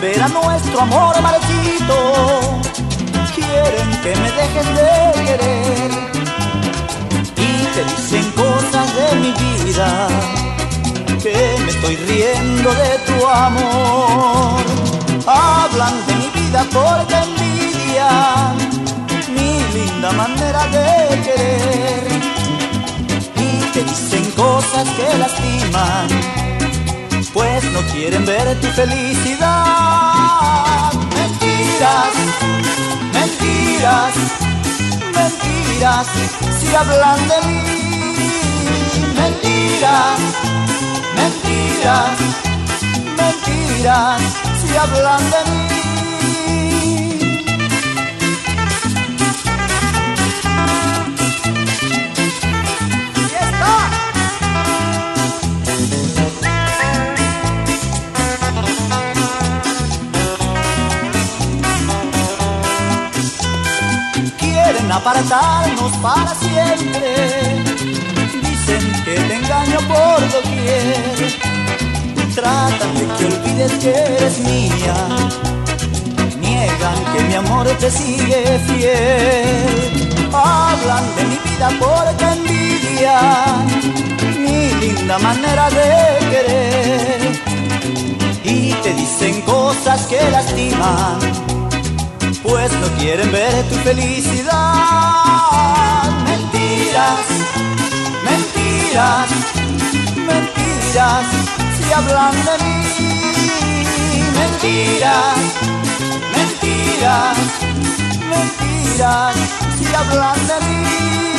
volver a nuestro amor marchito. Quieren que me dejes de querer y te dicen cosas de mi vida, que me estoy riendo de tu amor. Hablan de mi vida porque envidian mi linda manera de querer y te dicen cosas que lastiman, pues no quieren ver tu felicidad. Mentiras, mentiras, mentiras, si hablan de mí. Mentiras, mentiras, mentiras, si hablan de mí. Quieren apartarnos para siempre, dicen que te engaño por doquier, tratan de que olvides que eres mía, niegan que mi amor te sigue fiel. Hablan de mi vida porque envidian mi linda manera de querer y te dicen cosas que lastiman, pues no quieren ver tu felicidad. Mentiras, mentiras, mentiras, si hablan de mí. Mentiras, mentiras, mentiras, si hablan de mí.